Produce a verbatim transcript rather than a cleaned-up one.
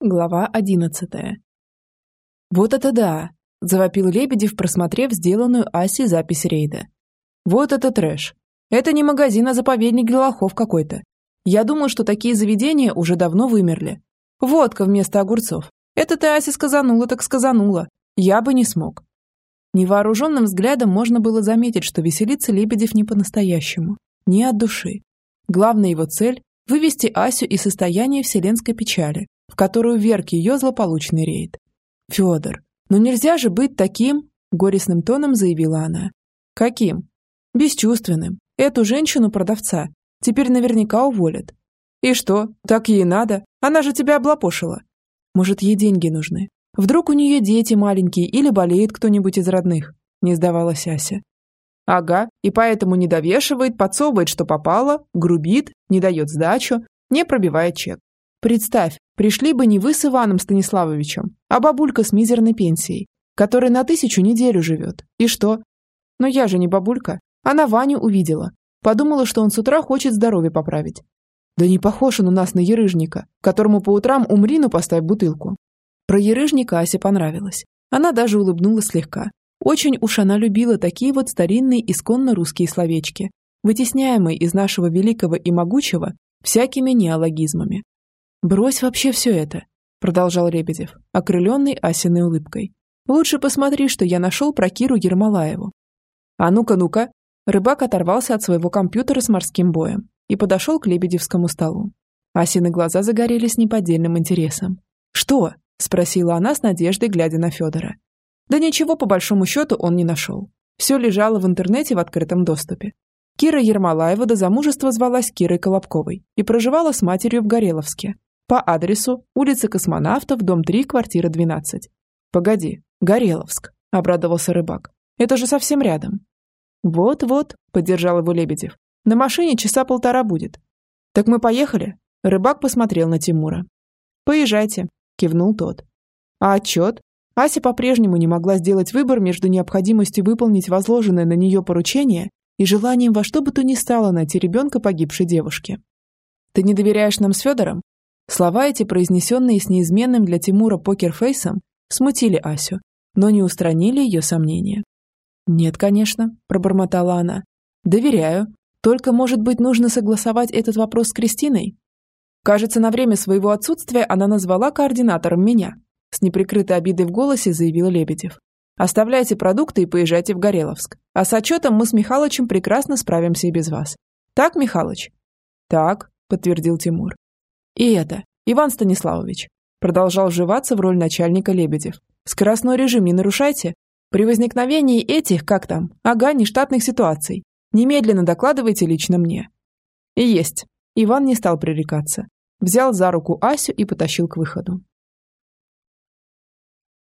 Глава одиннадцатая. «Вот это да!» – завопил Лебедев, просмотрев сделанную Асей запись рейда. «Вот это трэш! Это не магазин, а заповедник для лохов какой-то. Я думал, что такие заведения уже давно вымерли. Водка вместо огурцов. Это ты, Ася, сказанула так сказанула. Я бы не смог». Невооруженным взглядом можно было заметить, что веселится Лебедев не по-настоящему, не от души. Главная его цель – вывести Асю из состояния вселенской печали, в которую вверг ее злополучный рейд. «Федор, ну нельзя же быть таким!» – горестным тоном заявила она. «Каким?» «Бесчувственным. Эту женщину-продавца теперь наверняка уволят». «И что, так ей надо? Она же тебя облапошила». «Может, ей деньги нужны? Вдруг у нее дети маленькие или болеет кто-нибудь из родных?» – не сдавалась Ася. «Ага, и поэтому не довешивает, подсовывает, что попало, грубит, не дает сдачу, не пробивает чек. Представь, пришли бы не вы с Иваном Станиславовичем, а бабулька с мизерной пенсией, которая на тысячу неделю живет. И что? Но я же не бабулька. Она Ваню увидела. Подумала, что он с утра хочет здоровье поправить. Да не похож он у нас на ерыжника, которому по утрам умри, ну поставь бутылку». Про ерыжника Асе понравилось. Она даже улыбнулась слегка. Очень уж она любила такие вот старинные исконно русские словечки, вытесняемые из нашего великого и могучего всякими неологизмами. «Брось вообще все это», – продолжал Лебедев, окрыленный Асиной улыбкой. «Лучше посмотри, что я нашел про Киру Ермолаеву». «А ну-ка, ну-ка!» Рыбак оторвался от своего компьютера с морским боем и подошел к лебедевскому столу. Асины глаза загорелись неподдельным интересом. «Что?» – спросила она с надеждой, глядя на Федора. Да ничего, по большому счету, он не нашел. Все лежало в интернете в открытом доступе. Кира Ермолаева до замужества звалась Кирой Колобковой и проживала с матерью в Гореловске. По адресу улица Космонавтов, дом три, квартира двенадцать. «Погоди, Гореловск», – обрадовался рыбак. «Это же совсем рядом». «Вот-вот», – поддержал его Лебедев. «На машине часа полтора будет». «Так мы поехали?» Рыбак посмотрел на Тимура. «Поезжайте», – кивнул тот. «А отчет?» Ася по-прежнему не могла сделать выбор между необходимостью выполнить возложенное на нее поручение и желанием во что бы то ни стало найти ребенка погибшей девушки. «Ты не доверяешь нам с Федором?» Слова эти, произнесенные с неизменным для Тимура покерфейсом, смутили Асю, но не устранили ее сомнения. «Нет, конечно», – пробормотала она. «Доверяю. Только, может быть, нужно согласовать этот вопрос с Кристиной?» Кажется, на время своего отсутствия она назвала координатором меня. С неприкрытой обидой в голосе заявил Лебедев. «Оставляйте продукты и поезжайте в Гореловск. А с отчетом мы с Михалычем прекрасно справимся и без вас. Так, Михалыч?» «Так», – подтвердил Тимур. «И это, Иван Станиславович», – продолжал вживаться в роль начальника Лебедев. «Скоростной режим не нарушайте. При возникновении этих, как там, ага, нештатных ситуаций, немедленно докладывайте лично мне». «И есть». Иван не стал пререкаться. Взял за руку Асю и потащил к выходу.